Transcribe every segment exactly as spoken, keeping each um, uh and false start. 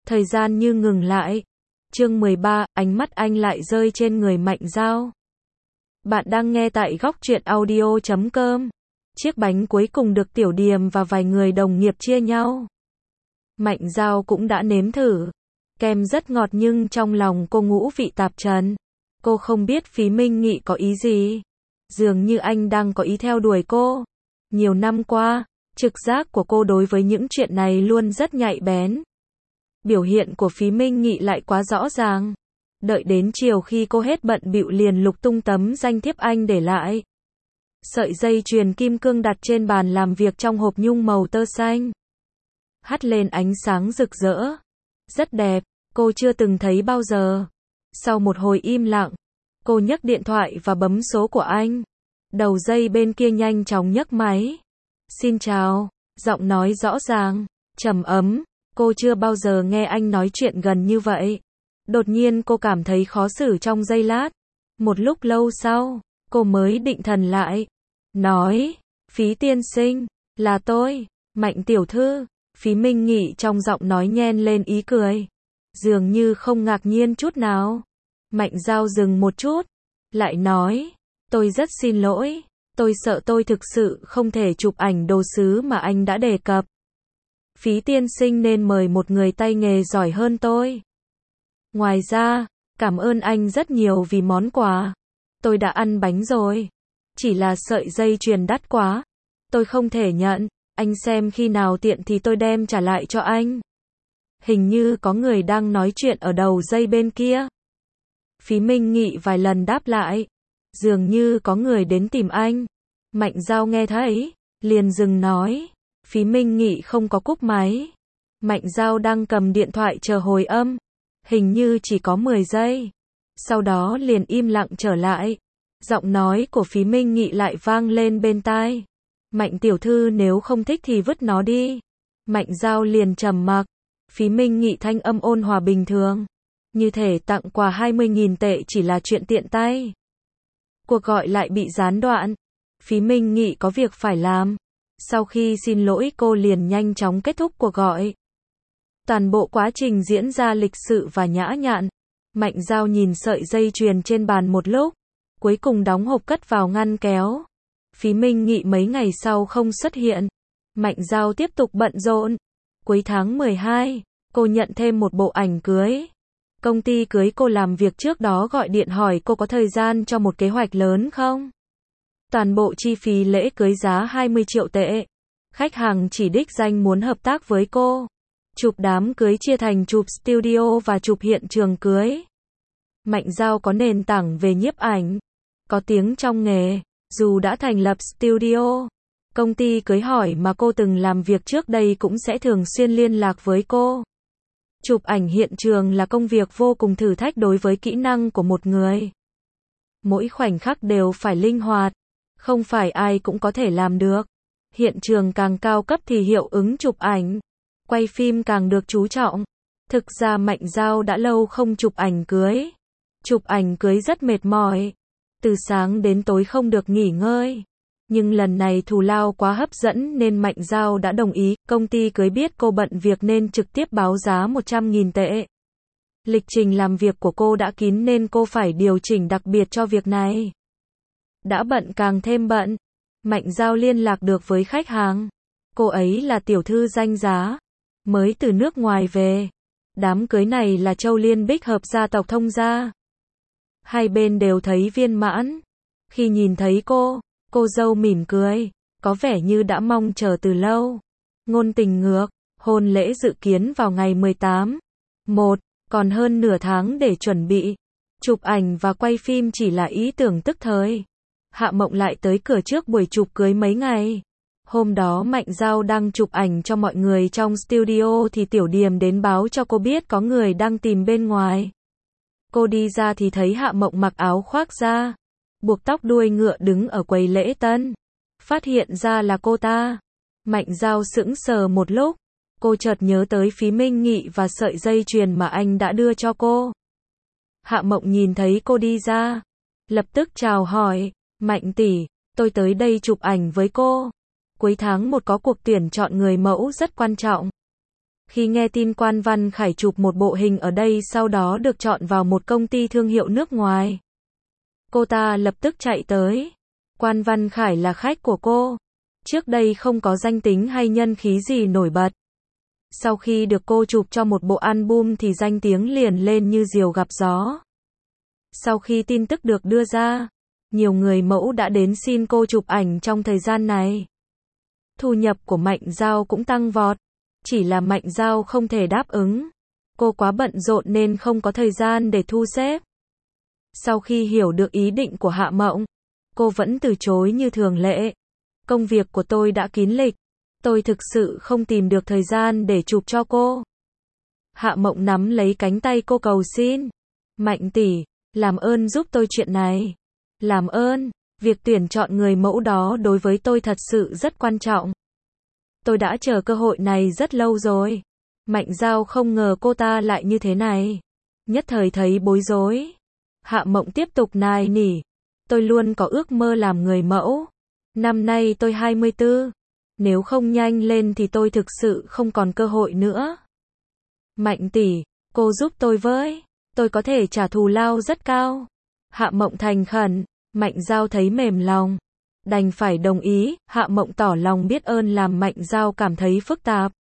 Thời gian như ngừng lại. Chương mười ba, ánh mắt anh lại rơi trên người Mạnh Dao. Bạn đang nghe tại góc truyện audio chấm com. Chiếc bánh cuối cùng được Tiểu Điềm và vài người đồng nghiệp chia nhau. Mạnh Dao cũng đã nếm thử. Kem rất ngọt nhưng trong lòng cô ngũ vị tạp trần. Cô không biết Phí Minh Nghị có ý gì. Dường như anh đang có ý theo đuổi cô. Nhiều năm qua, trực giác của cô đối với những chuyện này luôn rất nhạy bén. Biểu hiện của Phí Minh Nghị lại quá rõ ràng. Đợi đến chiều khi cô hết bận bịu liền lục tung tấm danh thiếp anh để lại. Sợi dây chuyền kim cương đặt trên bàn làm việc trong hộp nhung màu tơ xanh. Hắt lên ánh sáng rực rỡ. Rất đẹp, cô chưa từng thấy bao giờ. Sau một hồi im lặng, cô nhấc điện thoại và bấm số của anh. Đầu dây bên kia nhanh chóng nhấc máy. Xin chào, giọng nói rõ ràng, trầm ấm. Cô chưa bao giờ nghe anh nói chuyện gần như vậy. Đột nhiên cô cảm thấy khó xử trong giây lát. Một lúc lâu sau, cô mới định thần lại. Nói, Phí tiên sinh, là tôi, Mạnh tiểu thư. Phí Minh Nghị trong giọng nói nhen lên ý cười. Dường như không ngạc nhiên chút nào. Mạnh Dao dừng một chút. Lại nói, tôi rất xin lỗi. Tôi sợ tôi thực sự không thể chụp ảnh đồ sứ mà anh đã đề cập. Phí tiên sinh nên mời một người tay nghề giỏi hơn tôi. Ngoài ra, cảm ơn anh rất nhiều vì món quà. Tôi đã ăn bánh rồi. Chỉ là sợi dây chuyền đắt quá. Tôi không thể nhận. Anh xem khi nào tiện thì tôi đem trả lại cho anh. Hình như có người đang nói chuyện ở đầu dây bên kia. Phí Minh Nghị vài lần đáp lại. Dường như có người đến tìm anh. Mạnh Dao nghe thấy, liền dừng nói. Phí Minh Nghị không có cúp máy. Mạnh Dao đang cầm điện thoại chờ hồi âm. Hình như chỉ có mười giây. Sau đó liền im lặng trở lại. Giọng nói của Phí Minh Nghị lại vang lên bên tai. Mạnh tiểu thư nếu không thích thì vứt nó đi. Mạnh Dao liền trầm mặc. Phí Minh Nghị thanh âm ôn hòa bình thường. Như thể tặng quà hai mươi nghìn tệ chỉ là chuyện tiện tay. Cuộc gọi lại bị gián đoạn. Phí Minh Nghị có việc phải làm. Sau khi xin lỗi cô liền nhanh chóng kết thúc cuộc gọi. Toàn bộ quá trình diễn ra lịch sự và nhã nhặn. Mạnh Dao nhìn sợi dây chuyền trên bàn một lúc. Cuối cùng đóng hộp cất vào ngăn kéo. Phí Minh Nghị mấy ngày sau không xuất hiện. Mạnh Dao tiếp tục bận rộn. Cuối tháng mười hai, cô nhận thêm một bộ ảnh cưới. Công ty cưới cô làm việc trước đó gọi điện hỏi cô có thời gian cho một kế hoạch lớn không? Toàn bộ chi phí lễ cưới giá hai mươi triệu tệ. Khách hàng chỉ đích danh muốn hợp tác với cô. Chụp đám cưới chia thành chụp studio và chụp hiện trường cưới. Mạnh Dao có nền tảng về nhiếp ảnh. Có tiếng trong nghề. Dù đã thành lập studio, công ty cưới hỏi mà cô từng làm việc trước đây cũng sẽ thường xuyên liên lạc với cô. Chụp ảnh hiện trường là công việc vô cùng thử thách đối với kỹ năng của một người. Mỗi khoảnh khắc đều phải linh hoạt, không phải ai cũng có thể làm được. Hiện trường càng cao cấp thì hiệu ứng chụp ảnh, quay phim càng được chú trọng. Thực ra Mạnh Dao đã lâu không chụp ảnh cưới. Chụp ảnh cưới rất mệt mỏi. Từ sáng đến tối không được nghỉ ngơi. Nhưng lần này thù lao quá hấp dẫn nên Mạnh Dao đã đồng ý. Công ty cưới biết cô bận việc nên trực tiếp báo giá một trăm nghìn tệ. Lịch trình làm việc của cô đã kín nên cô phải điều chỉnh đặc biệt cho việc này. Đã bận càng thêm bận. Mạnh Dao liên lạc được với khách hàng. Cô ấy là tiểu thư danh giá. Mới từ nước ngoài về. Đám cưới này là Châu Liên Bích hợp gia tộc Thông gia. Hai bên đều thấy viên mãn. Khi nhìn thấy cô, cô dâu mỉm cười, có vẻ như đã mong chờ từ lâu. Ngôn tình ngược, hôn lễ dự kiến vào ngày mười tám. một, còn hơn nửa tháng để chuẩn bị. Chụp ảnh và quay phim chỉ là ý tưởng tức thời. Hạ Mộng lại tới cửa trước buổi chụp cưới mấy ngày. Hôm đó Mạnh Dao đang chụp ảnh cho mọi người trong studio thì Tiểu Điềm đến báo cho cô biết có người đang tìm bên ngoài. Cô đi ra thì thấy Hạ Mộng mặc áo khoác da, buộc tóc đuôi ngựa đứng ở quầy lễ tân. Phát hiện ra là cô ta. Mạnh Dao sững sờ một lúc. Cô chợt nhớ tới Phí Minh Nghị và sợi dây chuyền mà anh đã đưa cho cô. Hạ Mộng nhìn thấy cô đi ra, lập tức chào hỏi. Mạnh tỷ, tôi tới đây chụp ảnh với cô. Cuối tháng một có cuộc tuyển chọn người mẫu rất quan trọng. Khi nghe tin Quan Văn Khải chụp một bộ hình ở đây sau đó được chọn vào một công ty thương hiệu nước ngoài, cô ta lập tức chạy tới. Quan Văn Khải là khách của cô. Trước đây không có danh tính hay nhân khí gì nổi bật. Sau khi được cô chụp cho một bộ album thì danh tiếng liền lên như diều gặp gió. Sau khi tin tức được đưa ra, nhiều người mẫu đã đến xin cô chụp ảnh trong thời gian này. Thu nhập của Mạnh Dao cũng tăng vọt. Chỉ là Mạnh Dao không thể đáp ứng. Cô quá bận rộn nên không có thời gian để thu xếp. Sau khi hiểu được ý định của Hạ Mộng, cô vẫn từ chối như thường lệ. Công việc của tôi đã kín lịch. Tôi thực sự không tìm được thời gian để chụp cho cô. Hạ Mộng nắm lấy cánh tay cô cầu xin. Mạnh tỷ, làm ơn giúp tôi chuyện này. Làm ơn, việc tuyển chọn người mẫu đó đối với tôi thật sự rất quan trọng. Tôi đã chờ cơ hội này rất lâu rồi. Mạnh Dao không ngờ cô ta lại như thế này. Nhất thời thấy bối rối. Hạ Mộng tiếp tục nài nỉ. Tôi luôn có ước mơ làm người mẫu. Năm nay tôi hai mươi tư. Nếu không nhanh lên thì tôi thực sự không còn cơ hội nữa. Mạnh tỷ, cô giúp tôi với. Tôi có thể trả thù lao rất cao. Hạ Mộng thành khẩn. Mạnh Dao thấy mềm lòng. Đành phải đồng ý. Hạ Mộng tỏ lòng biết ơn làm Mạnh Dao cảm thấy phức tạp.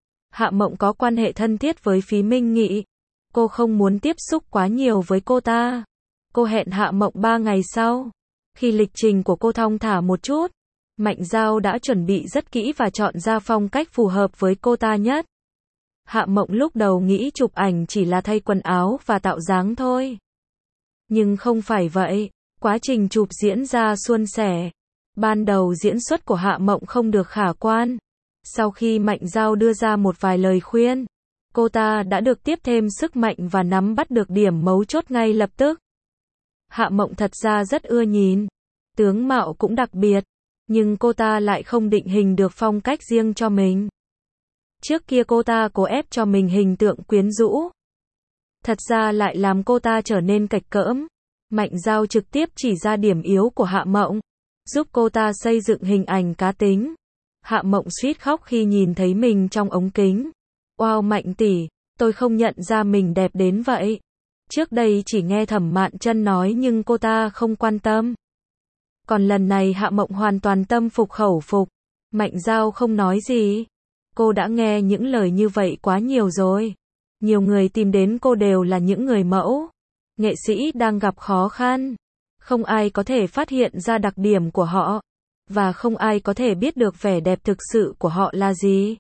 Hạ Mộng có quan hệ thân thiết với Phí Minh Nghị. Cô không muốn tiếp xúc quá nhiều với cô ta. Cô hẹn Hạ Mộng ba ngày sau. Khi lịch trình của cô thong thả một chút, Mạnh Dao đã chuẩn bị rất kỹ và chọn ra phong cách phù hợp với cô ta nhất. Hạ Mộng lúc đầu nghĩ chụp ảnh chỉ là thay quần áo và tạo dáng thôi. Nhưng không phải vậy. Quá trình chụp diễn ra suôn sẻ. Ban đầu diễn xuất của Hạ Mộng không được khả quan. Sau khi Mạnh Dao đưa ra một vài lời khuyên, cô ta đã được tiếp thêm sức mạnh và nắm bắt được điểm mấu chốt ngay lập tức. Hạ Mộng thật ra rất ưa nhìn. Tướng mạo cũng đặc biệt. Nhưng cô ta lại không định hình được phong cách riêng cho mình. Trước kia cô ta cố ép cho mình hình tượng quyến rũ. Thật ra lại làm cô ta trở nên cạch cỡm. Mạnh Dao trực tiếp chỉ ra điểm yếu của Hạ Mộng, giúp cô ta xây dựng hình ảnh cá tính. Hạ Mộng suýt khóc khi nhìn thấy mình trong ống kính. Wow Mạnh tỷ, tôi không nhận ra mình đẹp đến vậy. Trước đây chỉ nghe Thẩm Mạn Chân nói nhưng cô ta không quan tâm. Còn lần này Hạ Mộng hoàn toàn tâm phục khẩu phục. Mạnh Dao không nói gì. Cô đã nghe những lời như vậy quá nhiều rồi. Nhiều người tìm đến cô đều là những người mẫu. Nghệ sĩ đang gặp khó khăn. Không ai có thể phát hiện ra đặc điểm của họ. Và không ai có thể biết được vẻ đẹp thực sự của họ là gì.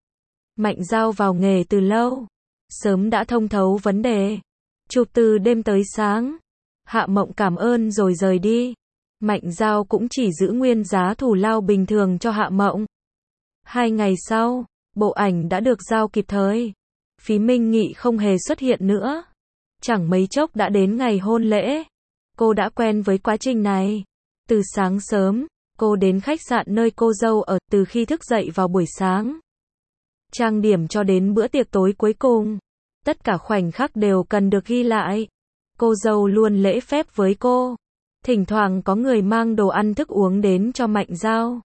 Mạnh Dao vào nghề từ lâu. Sớm đã thông thấu vấn đề. Chụp từ đêm tới sáng. Hạ Mộng cảm ơn rồi rời đi. Mạnh Dao cũng chỉ giữ nguyên giá thù lao bình thường cho Hạ Mộng. Hai ngày sau, bộ ảnh đã được giao kịp thời. Phí Minh Nghị không hề xuất hiện nữa. Chẳng mấy chốc đã đến ngày hôn lễ. Cô đã quen với quá trình này. Từ sáng sớm, cô đến khách sạn nơi cô dâu ở, từ khi thức dậy vào buổi sáng. Trang điểm cho đến bữa tiệc tối cuối cùng. Tất cả khoảnh khắc đều cần được ghi lại. Cô dâu luôn lễ phép với cô. Thỉnh thoảng có người mang đồ ăn thức uống đến cho Mạnh Dao.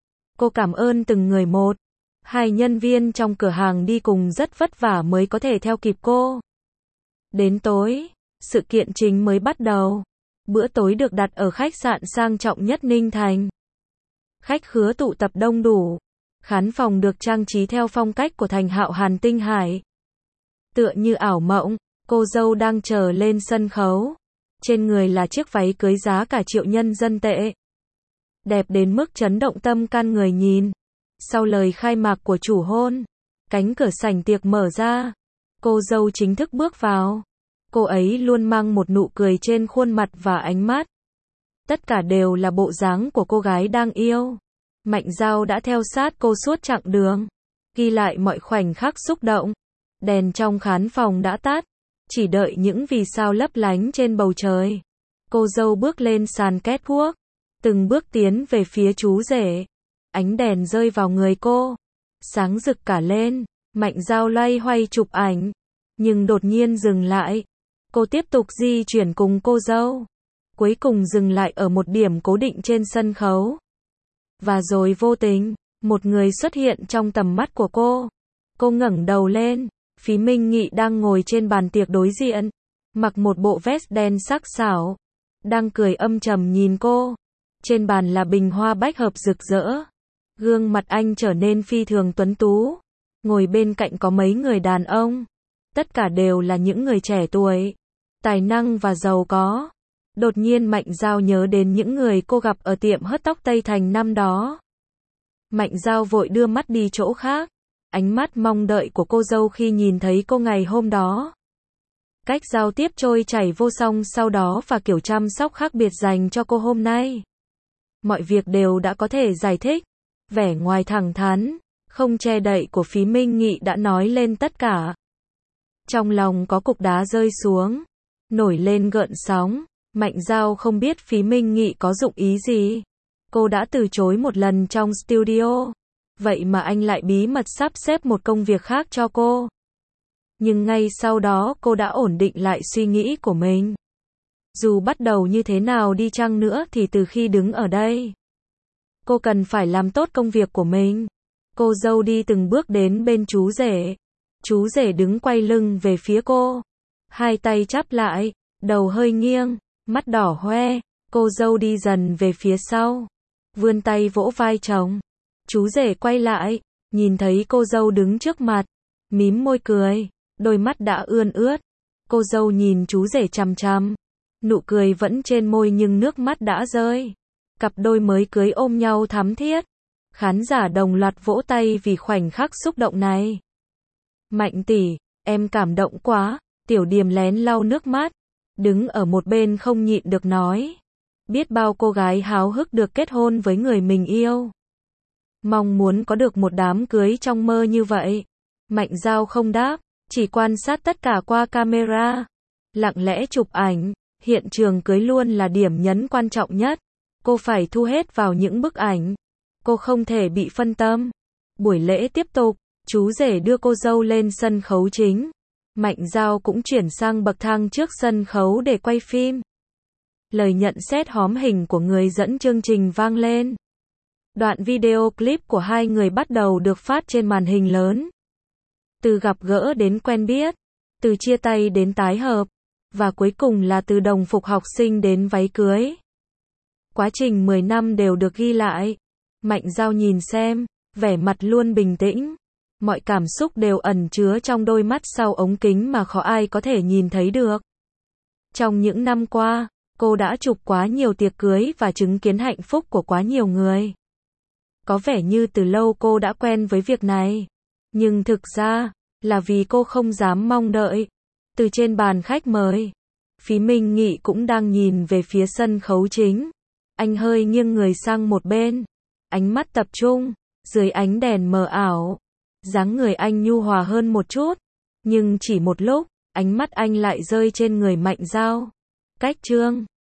Cô cảm ơn từng người một. Hai nhân viên trong cửa hàng đi cùng rất vất vả mới có thể theo kịp cô. Đến tối, sự kiện chính mới bắt đầu. Bữa tối được đặt ở khách sạn sang trọng nhất Ninh Thành. Khách khứa tụ tập đông đủ. Khán phòng được trang trí theo phong cách của thành Hạo Hàn Tinh Hải. Tựa như ảo mộng, cô dâu đang chờ lên sân khấu. Trên người là chiếc váy cưới giá cả triệu nhân dân tệ. Đẹp đến mức chấn động tâm can người nhìn. Sau lời khai mạc của chủ hôn, cánh cửa sảnh tiệc mở ra. Cô dâu chính thức bước vào. Cô ấy luôn mang một nụ cười trên khuôn mặt và ánh mắt. Tất cả đều là bộ dáng của cô gái đang yêu. Mạnh Dao đã theo sát cô suốt chặng đường. Ghi lại mọi khoảnh khắc xúc động. Đèn trong khán phòng đã tắt. Chỉ đợi những vì sao lấp lánh trên bầu trời. Cô dâu bước lên sàn catwalk. Từng bước tiến về phía chú rể. Ánh đèn rơi vào người cô. Sáng rực cả lên. Mạnh Dao loay hoay chụp ảnh. Nhưng đột nhiên dừng lại. Cô tiếp tục di chuyển cùng cô dâu. Cuối cùng dừng lại ở một điểm cố định trên sân khấu. Và rồi vô tình, một người xuất hiện trong tầm mắt của cô. Cô ngẩng đầu lên, Phí Minh Nghị đang ngồi trên bàn tiệc đối diện, mặc một bộ vest đen sắc sảo, đang cười âm trầm nhìn cô. Trên bàn là bình hoa bách hợp rực rỡ. Gương mặt anh trở nên phi thường tuấn tú. Ngồi bên cạnh có mấy người đàn ông. Tất cả đều là những người trẻ tuổi, tài năng và giàu có. Đột nhiên Mạnh Dao nhớ đến những người cô gặp ở tiệm hớt tóc Tây Thành năm đó. Mạnh Dao vội đưa mắt đi chỗ khác. Ánh mắt mong đợi của cô dâu khi nhìn thấy cô ngày hôm đó. Cách giao tiếp trôi chảy vô song sau đó và kiểu chăm sóc khác biệt dành cho cô hôm nay. Mọi việc đều đã có thể giải thích. Vẻ ngoài thẳng thắn, không che đậy của Phí Minh Nghị đã nói lên tất cả. Trong lòng có cục đá rơi xuống, nổi lên gợn sóng. Mạnh Dao không biết Phí Minh Nghị có dụng ý gì. Cô đã từ chối một lần trong studio. Vậy mà anh lại bí mật sắp xếp một công việc khác cho cô. Nhưng ngay sau đó cô đã ổn định lại suy nghĩ của mình. Dù bắt đầu như thế nào đi chăng nữa thì từ khi đứng ở đây, cô cần phải làm tốt công việc của mình. Cô dâu đi từng bước đến bên chú rể. Chú rể đứng quay lưng về phía cô. Hai tay chắp lại, đầu hơi nghiêng, mắt đỏ hoe. Cô dâu đi dần về phía sau, vươn tay vỗ vai chồng. Chú rể quay lại, nhìn thấy cô dâu đứng trước mặt, mím môi cười, đôi mắt đã ươn ướt. Cô dâu nhìn chú rể chằm chằm, nụ cười vẫn trên môi nhưng nước mắt đã rơi. Cặp đôi mới cưới ôm nhau thắm thiết. Khán giả đồng loạt vỗ tay vì khoảnh khắc xúc động này. Mạnh tỷ, em cảm động quá. Tiểu Điềm lén lau nước mắt, đứng ở một bên không nhịn được nói. Biết bao cô gái háo hức được kết hôn với người mình yêu. Mong muốn có được một đám cưới trong mơ như vậy. Mạnh Dao không đáp, chỉ quan sát tất cả qua camera. Lặng lẽ chụp ảnh, hiện trường cưới luôn là điểm nhấn quan trọng nhất. Cô phải thu hết vào những bức ảnh. Cô không thể bị phân tâm. Buổi lễ tiếp tục, chú rể đưa cô dâu lên sân khấu chính. Mạnh Dao cũng chuyển sang bậc thang trước sân khấu để quay phim. Lời nhận xét hóm hình của người dẫn chương trình vang lên. Đoạn video clip của hai người bắt đầu được phát trên màn hình lớn. Từ gặp gỡ đến quen biết, từ chia tay đến tái hợp, và cuối cùng là từ đồng phục học sinh đến váy cưới. Quá trình mười năm đều được ghi lại. Mạnh Dao nhìn xem, vẻ mặt luôn bình tĩnh. Mọi cảm xúc đều ẩn chứa trong đôi mắt sau ống kính mà khó ai có thể nhìn thấy được. Trong những năm qua, cô đã chụp quá nhiều tiệc cưới và chứng kiến hạnh phúc của quá nhiều người. Có vẻ như từ lâu cô đã quen với việc này. Nhưng thực ra, là vì cô không dám mong đợi. Từ trên bàn khách mời, Phí Minh Nghị cũng đang nhìn về phía sân khấu chính. Anh hơi nghiêng người sang một bên. Ánh mắt tập trung, dưới ánh đèn mờ ảo. Dáng người anh nhu hòa hơn một chút. Nhưng chỉ một lúc, ánh mắt anh lại rơi trên người Mạnh Dao. Cách chương